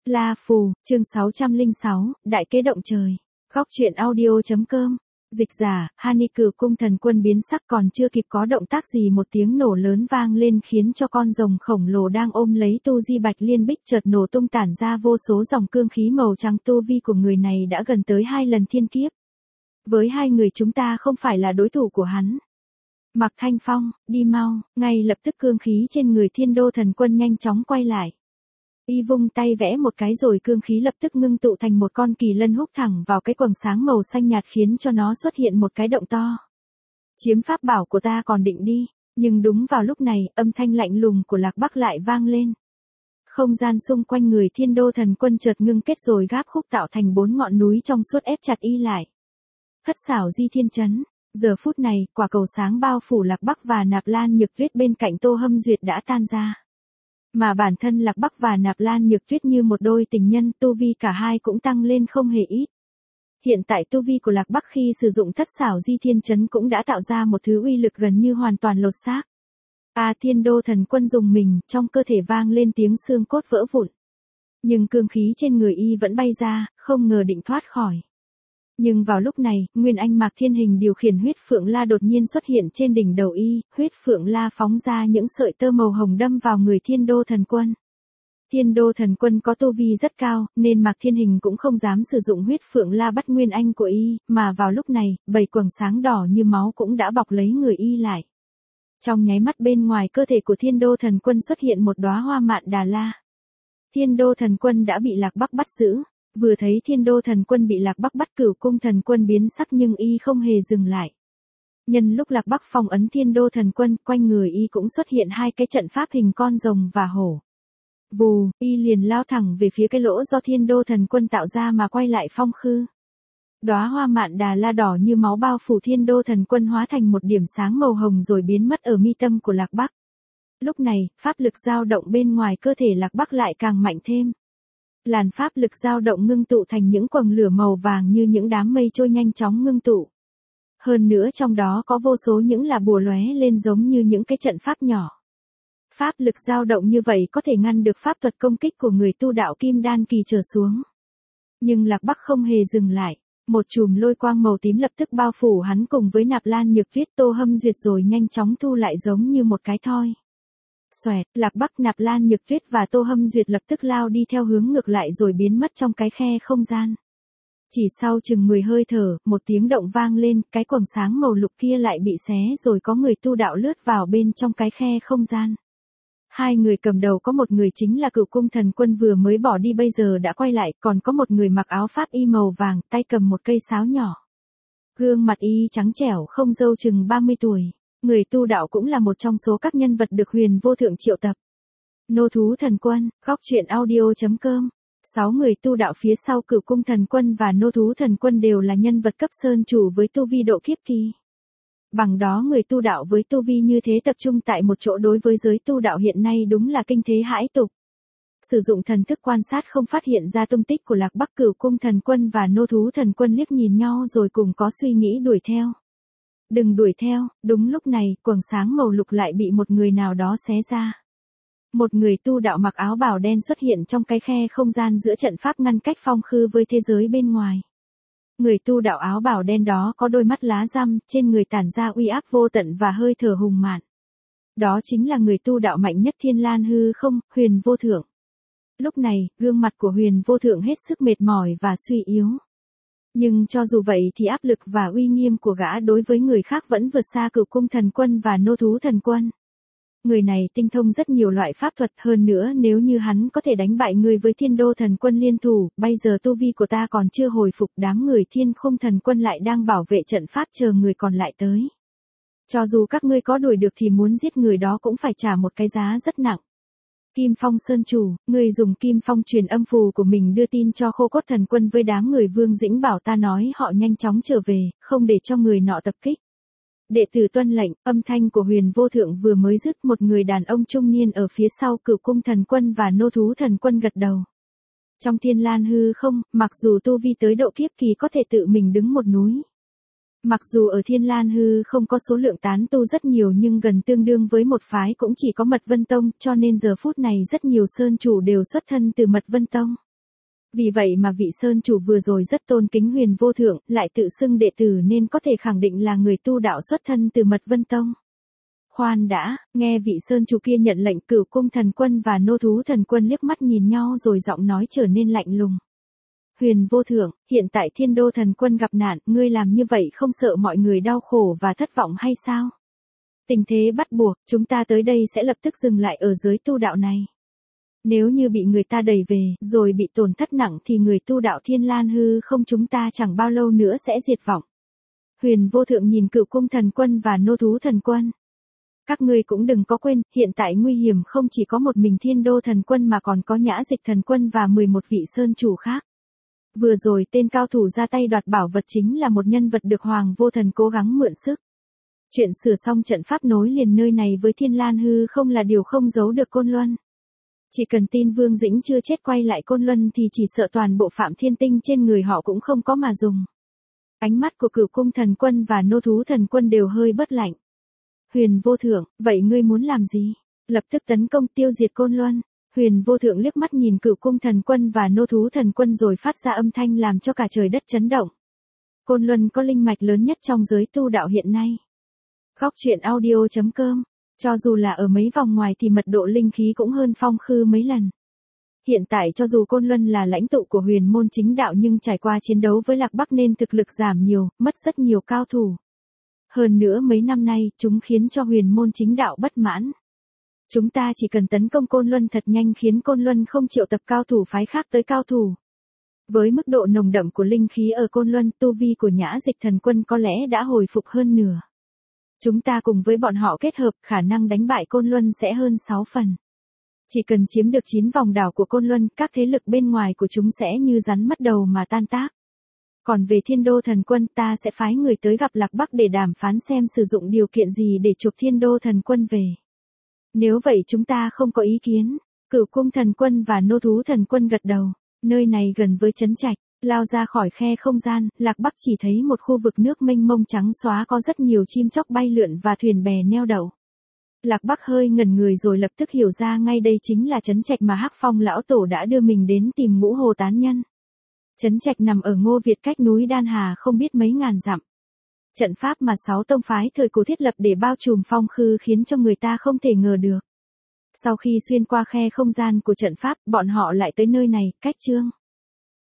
La Phù, chương 606, Đại kế động trời. Góc truyện audio.com. Dịch giả, Hani Cửu cung thần quân biến sắc còn chưa kịp có động tác gì một tiếng nổ lớn vang lên khiến cho con rồng khổng lồ đang ôm lấy tu di bạch liên bích chợt nổ tung tản ra vô số dòng cương khí màu trắng. Tu vi của người này đã gần tới 2 lần thiên kiếp. Với hai người chúng ta không phải là đối thủ của hắn. Mạc Thanh Phong, đi mau, ngay lập tức cương khí trên người Thiên Đô thần quân nhanh chóng quay lại. Y vung tay vẽ một cái rồi cương khí lập tức ngưng tụ thành một con kỳ lân húc thẳng vào cái quầng sáng màu xanh nhạt khiến cho nó xuất hiện một cái động to. Chiếm pháp bảo của ta còn định đi, nhưng đúng vào lúc này âm thanh lạnh lùng của Lạc Bắc lại vang lên. Không gian xung quanh người Thiên Đô thần quân chợt ngưng kết rồi gáp khúc tạo thành 4 ngọn núi trong suốt ép chặt y lại. Thất xảo di thiên chấn. Giờ phút này, quả cầu sáng bao phủ Lạc Bắc và Nạp Lan Nhược Tuyết bên cạnh Tô Hâm Duyệt đã tan ra. Mà bản thân Lạc Bắc và Nạp Lan Nhược Tuyết như một đôi tình nhân, tu vi cả hai cũng tăng lên không hề ít. Hiện tại tu vi của Lạc Bắc khi sử dụng thất xảo di thiên chấn cũng đã tạo ra một thứ uy lực gần như hoàn toàn lột xác. Thiên Đô thần quân dùng mình, trong cơ thể vang lên tiếng xương cốt vỡ vụn. Nhưng cương khí trên người y vẫn bay ra, không ngờ định thoát khỏi. Nhưng vào lúc này, Nguyên Anh Mạc Thiên Hình điều khiển huyết phượng la đột nhiên xuất hiện trên đỉnh đầu y, huyết phượng la phóng ra những sợi tơ màu hồng đâm vào người Thiên Đô thần quân. Thiên Đô thần quân có tu vi rất cao, nên Mạc Thiên Hình cũng không dám sử dụng huyết phượng la bắt Nguyên Anh của y, mà vào lúc này, 7 quầng sáng đỏ như máu cũng đã bọc lấy người y lại. Trong nháy mắt bên ngoài cơ thể của Thiên Đô thần quân xuất hiện một đóa hoa mạn đà la. Thiên Đô thần quân đã bị Lạc Bắc bắt giữ. Vừa thấy Thiên Đô thần quân bị Lạc Bắc bắt, Cửu cung thần quân biến sắc nhưng y không hề dừng lại. Nhân lúc Lạc Bắc phong ấn Thiên Đô thần quân, quanh người y cũng xuất hiện hai cái trận pháp hình con rồng và hổ. Vù, y liền lao thẳng về phía cái lỗ do Thiên Đô thần quân tạo ra mà quay lại phong khư. Đóa hoa mạn đà la đỏ như máu bao phủ Thiên Đô thần quân hóa thành một điểm sáng màu hồng rồi biến mất ở mi tâm của Lạc Bắc. Lúc này, pháp lực dao động bên ngoài cơ thể Lạc Bắc lại càng mạnh thêm. Làn pháp lực dao động ngưng tụ thành những quầng lửa màu vàng như những đám mây trôi nhanh chóng ngưng tụ. Hơn nữa trong đó có vô số những là bùa lóe lên giống như những cái trận pháp nhỏ. Pháp lực dao động như vậy có thể ngăn được pháp thuật công kích của người tu đạo kim đan kỳ trở xuống. Nhưng Lạc Bắc không hề dừng lại. Một chùm lôi quang màu tím lập tức bao phủ hắn cùng với Nạp Lan Nhược Tuyết, Tô Hâm Duyệt rồi nhanh chóng thu lại giống như một cái thoi. Xoẹt, Lạc Bắc, Nạp Lan Nhược Tuyết và Tô Hâm Duyệt lập tức lao đi theo hướng ngược lại rồi biến mất trong cái khe không gian. Chỉ sau chừng 10 hơi thở, một tiếng động vang lên, cái quầng sáng màu lục kia lại bị xé rồi có người tu đạo lướt vào bên trong cái khe không gian. Hai người cầm đầu có một người chính là Cửu cung thần quân vừa mới bỏ đi bây giờ đã quay lại, còn có một người mặc áo pháp y màu vàng, tay cầm một cây sáo nhỏ. Gương mặt y trắng trẻo không râu chừng 30 tuổi. Người tu đạo cũng là một trong số các nhân vật được Huyền Vô Thượng triệu tập. Nô thú thần quân, góc truyện audio.com. 6 người tu đạo phía sau Cửu cung thần quân và Nô thú thần quân đều là nhân vật cấp sơn chủ với tu vi độ kiếp kỳ. Bằng đó người tu đạo với tu vi như thế tập trung tại một chỗ đối với giới tu đạo hiện nay đúng là kinh thế hãi tục. Sử dụng thần thức quan sát không phát hiện ra tung tích của Lạc Bắc, Cửu cung thần quân và Nô thú thần quân liếc nhìn nhau rồi cùng có suy nghĩ đuổi theo. Đừng đuổi theo, đúng lúc này, quầng sáng màu lục lại bị một người nào đó xé ra. Một người tu đạo mặc áo bào đen xuất hiện trong cái khe không gian giữa trận pháp ngăn cách phong khư với thế giới bên ngoài. Người tu đạo áo bào đen đó có đôi mắt lá răm, trên người tản ra uy áp vô tận và hơi thở hùng mạn. Đó chính là người tu đạo mạnh nhất Thiên Lan hư không, Huyền Vô Thượng. Lúc này, gương mặt của Huyền Vô Thượng hết sức mệt mỏi và suy yếu. Nhưng cho dù vậy thì áp lực và uy nghiêm của gã đối với người khác vẫn vượt xa Cửu cung thần quân và Nô thú thần quân. Người này tinh thông rất nhiều loại pháp thuật, hơn nữa nếu như hắn có thể đánh bại người với Thiên Đô thần quân liên thủ, bây giờ tu vi của ta còn chưa hồi phục, đám người Thiên Khung thần quân lại đang bảo vệ trận pháp chờ người còn lại tới. Cho dù các ngươi có đuổi được thì muốn giết người đó cũng phải trả một cái giá rất nặng. Kim Phong Sơn chủ, người dùng Kim Phong truyền âm phù của mình đưa tin cho Khô Cốt thần quân với đám người Vương Dĩnh bảo ta nói họ nhanh chóng trở về, không để cho người nọ tập kích. Đệ tử tuân lệnh, âm thanh của Huyền Vô Thượng vừa mới dứt, một người đàn ông trung niên ở phía sau Cửu cung thần quân và Nô thú thần quân gật đầu. Trong Thiên Lan hư không, mặc dù tu vi tới độ kiếp kỳ có thể tự mình đứng một núi. Mặc dù ở Thiên Lan hư không có số lượng tán tu rất nhiều nhưng gần tương đương với một phái cũng chỉ có Mật Vân Tông, cho nên giờ phút này rất nhiều sơn chủ đều xuất thân từ Mật Vân Tông. Vì vậy mà vị Sơn chủ vừa rồi rất tôn kính Huyền Vô Thượng, lại tự xưng đệ tử nên có thể khẳng định là người tu đạo xuất thân từ Mật Vân Tông. Khoan đã, nghe vị Sơn chủ kia nhận lệnh, Cửu Cung Thần Quân và Nô Thú Thần Quân liếc mắt nhìn nhau rồi giọng nói trở nên lạnh lùng. Huyền Vô Thượng, hiện tại Thiên Đô Thần Quân gặp nạn, ngươi làm như vậy không sợ mọi người đau khổ và thất vọng hay sao? Tình thế bắt buộc, chúng ta tới đây sẽ lập tức dừng lại ở giới tu đạo này. Nếu như bị người ta đẩy về, rồi bị tổn thất nặng thì người tu đạo Thiên Lan hư không chúng ta chẳng bao lâu nữa sẽ diệt vong. Huyền Vô Thượng nhìn Cửu Cung Thần Quân và Nô Thú Thần Quân. Các ngươi cũng đừng có quên, hiện tại nguy hiểm không chỉ có một mình Thiên Đô Thần Quân mà còn có Nhã Dịch Thần Quân và 11 vị Sơn chủ khác. Vừa rồi tên cao thủ ra tay đoạt bảo vật chính là một nhân vật được Hoàng Vô Thần cố gắng mượn sức. Chuyện sửa xong trận pháp nối liền nơi này với Thiên Lan hư không là điều không giấu được Côn Luân. Chỉ cần tin Vương Dĩnh chưa chết quay lại Côn Luân thì chỉ sợ toàn bộ Phạm Thiên Tinh trên người họ cũng không có mà dùng. Ánh mắt của Cửu Cung Thần Quân và Nô Thú Thần Quân đều hơi bớt lạnh. Huyền Vô Thượng, vậy ngươi muốn làm gì? Lập tức tấn công tiêu diệt Côn Luân. Huyền Vô Thượng liếc mắt nhìn Cửu Cung Thần Quân và Nô Thú Thần Quân rồi phát ra âm thanh làm cho cả trời đất chấn động. Côn Luân có linh mạch lớn nhất trong giới tu đạo hiện nay. Góc truyện audio.com. Cho dù là ở mấy vòng ngoài thì mật độ linh khí cũng hơn Phong Khư mấy lần. Hiện tại cho dù Côn Luân là lãnh tụ của huyền môn chính đạo nhưng trải qua chiến đấu với Lạc Bắc nên thực lực giảm nhiều, mất rất nhiều cao thủ. Hơn nữa mấy năm nay, chúng khiến cho huyền môn chính đạo bất mãn. Chúng ta chỉ cần tấn công Côn Luân thật nhanh khiến Côn Luân không triệu tập cao thủ phái khác tới cao thủ. Với mức độ nồng đậm của linh khí ở Côn Luân, tu vi của Nhã Dịch Thần Quân có lẽ đã hồi phục hơn nửa. Chúng ta cùng với bọn họ kết hợp, khả năng đánh bại Côn Luân sẽ hơn 6 phần. Chỉ cần chiếm được 9 vòng đảo của Côn Luân, các thế lực bên ngoài của chúng sẽ như rắn mất đầu mà tan tác. Còn về Thiên Đô Thần Quân, ta sẽ phái người tới gặp Lạc Bắc để đàm phán xem sử dụng điều kiện gì để chuộc Thiên Đô Thần Quân về. Nếu vậy chúng ta không có ý kiến. Cửu Cung Thần Quân và Nô Thú Thần Quân gật đầu. Nơi này gần với trấn Trạch, lao ra khỏi khe không gian, Lạc Bắc chỉ thấy một khu vực nước mênh mông trắng xóa có rất nhiều chim chóc bay lượn và thuyền bè neo đậu. Lạc Bắc hơi ngẩn người rồi lập tức hiểu ra ngay đây chính là trấn Trạch mà Hắc Phong lão tổ đã đưa mình đến tìm Ngũ Hồ tán nhân. Trấn Trạch nằm ở Ngô Việt cách núi Đan Hà không biết mấy ngàn dặm. Trận pháp mà 6 tông phái thời cổ thiết lập để bao trùm Phong Khư khiến cho người ta không thể ngờ được. Sau khi xuyên qua khe không gian của trận pháp, bọn họ lại tới nơi này, cách chương